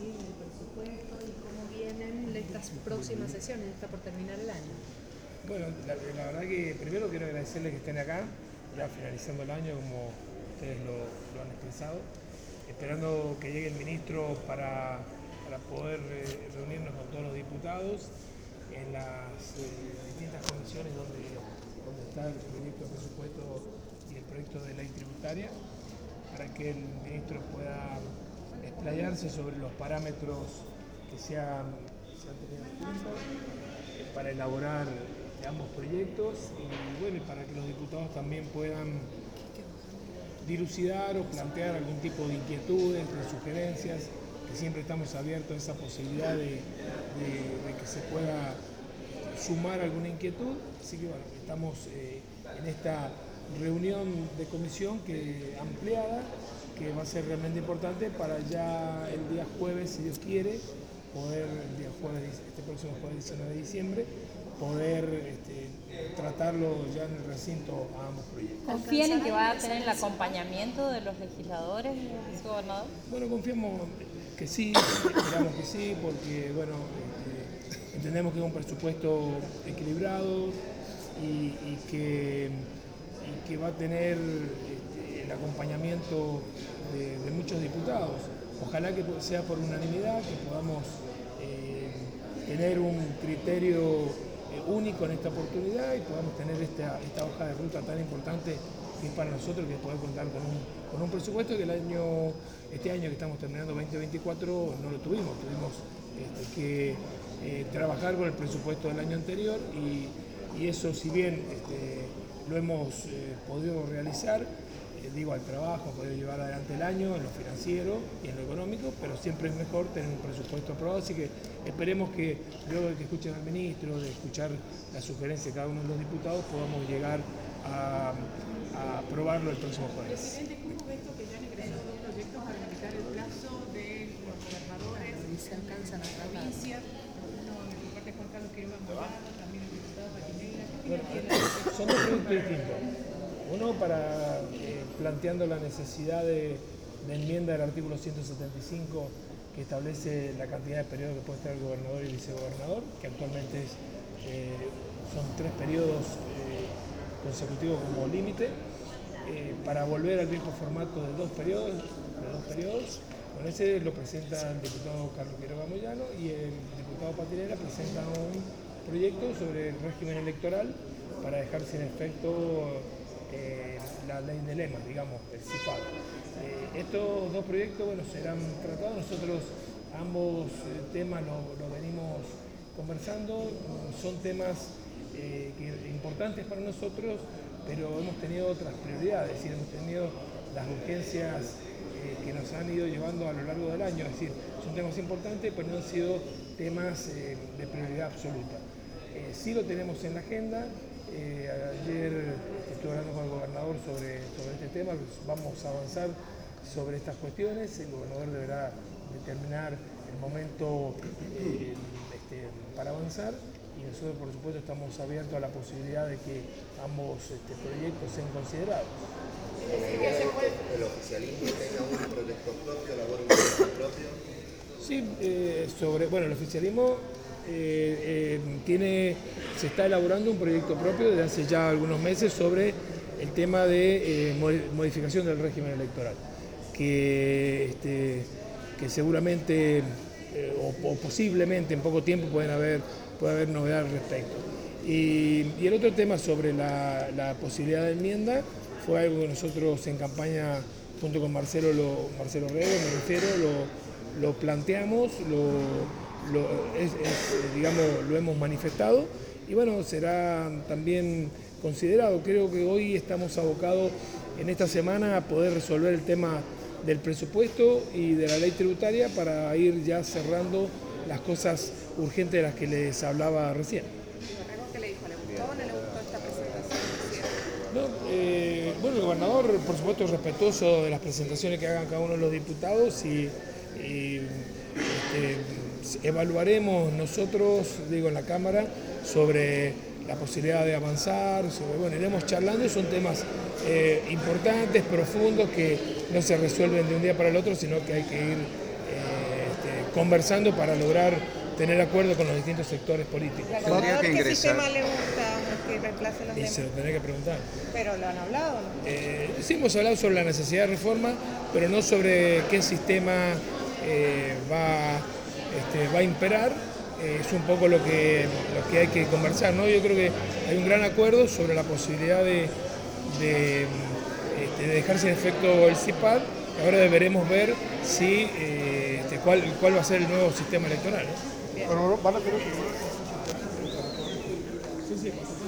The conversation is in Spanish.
¿sí? El presupuesto y cómo vienen estas próximas sesiones, está por terminar el año. Bueno, la verdad que primero quiero agradecerles que estén acá, ya finalizando el año como ustedes lo han expresado, esperando que llegue el ministro para poder reunirnos con todos los diputados en las distintas comisiones donde está el proyecto de presupuesto y el proyecto de ley tributaria, para que el ministro pueda explayarse sobre los parámetros que se han tenido en cuenta para elaborar ambos proyectos y bueno, para que los diputados también puedan dilucidar o plantear algún tipo de inquietudes, de sugerencias, que siempre estamos abiertos a esa posibilidad de que se pueda sumar alguna inquietud. Así que bueno, estamos en esta reunión de comisión ampliada, que va a ser realmente importante para ya el día jueves, si Dios quiere, poder, el día jueves, este próximo jueves 19 de diciembre, poder tratarlo ya en el recinto a ambos proyectos. ¿Confían en que va a tener el acompañamiento de los legisladores, vicegobernador? Bueno, confiamos que sí, esperamos que sí, porque bueno, entendemos que es un presupuesto equilibrado y que va a tener el acompañamiento de muchos diputados. Ojalá que sea por unanimidad, que podamos tener un criterio único en esta oportunidad y podamos tener esta hoja de ruta tan importante que es para nosotros, que es poder contar con un presupuesto que este año que estamos terminando 2024 no lo tuvimos que trabajar con el presupuesto del año anterior y eso, si bien lo hemos podido realizar, al trabajo, poder llevar adelante el año en lo financiero y en lo económico, pero siempre es mejor tener un presupuesto aprobado, así que esperemos que luego de que escuchen al ministro, de escuchar la sugerencia de cada uno de los diputados, podamos llegar a aprobarlo el próximo jueves. Presidente, ¿cómo ves esto que ya han ingresado dos proyectos para limitar el plazo de los gobernadores y se alcanzan a provincias? Uno en el lugar de Juan Carlos Quiroga Moyano, también el diputado Patinegra. Son dos proyectos distintos. Uno planteando la necesidad de enmienda del artículo 175 que establece la cantidad de periodos que puede estar el gobernador y el vicegobernador, que actualmente son 3 periodos consecutivos como límite, para volver al viejo formato de dos periodos. Bueno, ese lo presenta el diputado Carlos Quiroga Moyano y el diputado Patinegra presenta un proyecto sobre el régimen electoral para dejar sin efecto la ley de lemas, digamos, el CIPAD. Estos dos proyectos serán tratados. Nosotros ambos temas lo venimos conversando. Son temas importantes para nosotros, pero hemos tenido otras prioridades, es decir, hemos tenido las urgencias que nos han ido llevando a lo largo del año, es decir, son temas importantes, pero no han sido temas de prioridad absoluta. Sí lo tenemos en la agenda. Ayer estuve hablando con el gobernador sobre este tema, vamos a avanzar sobre estas cuestiones. El gobernador deberá determinar el momento para avanzar y nosotros, por supuesto, estamos abiertos a la posibilidad de que ambos proyectos sean considerados. ¿El oficialismo tenga un proyecto propio, elabora un proyecto propio? Sí, el oficialismo se está elaborando un proyecto propio desde hace ya algunos meses sobre el tema de modificación del régimen electoral, que seguramente o posiblemente en poco tiempo puede haber novedades al respecto. Y el otro tema sobre la posibilidad de enmienda fue algo que nosotros en campaña junto con Marcelo Rego, lo planteamos, lo hemos manifestado y bueno, será también considerado. Creo que hoy estamos abocados en esta semana a poder resolver el tema del presupuesto y de la ley tributaria para ir ya cerrando las cosas urgentes de las que les hablaba recién. ¿Qué le dijo? ¿Le gustó o no le gustó esta presentación? Bueno, el gobernador, por supuesto, es respetuoso de las presentaciones que hagan cada uno de los diputados y evaluaremos nosotros, en la Cámara, sobre la posibilidad de avanzar, iremos charlando. Son temas importantes, profundos, que no se resuelven de un día para el otro, sino que hay que ir conversando para lograr tener acuerdo con los distintos sectores políticos. ¿Y al Tendría gobernador que qué ingresar. sistema le gusta que reemplace los Y demás? se lo tendré que preguntar. Pero lo han hablado, ¿no? Sí hemos hablado sobre la necesidad de reforma, pero no sobre qué sistema va a imperar. Es un poco lo que hay que conversar, ¿no? Yo creo que hay un gran acuerdo sobre la posibilidad de dejar sin efecto el CIPAD. Ahora deberemos ver si cuál va a ser el nuevo sistema electoral, ¿no? Pero van a tener que... Sí, sí.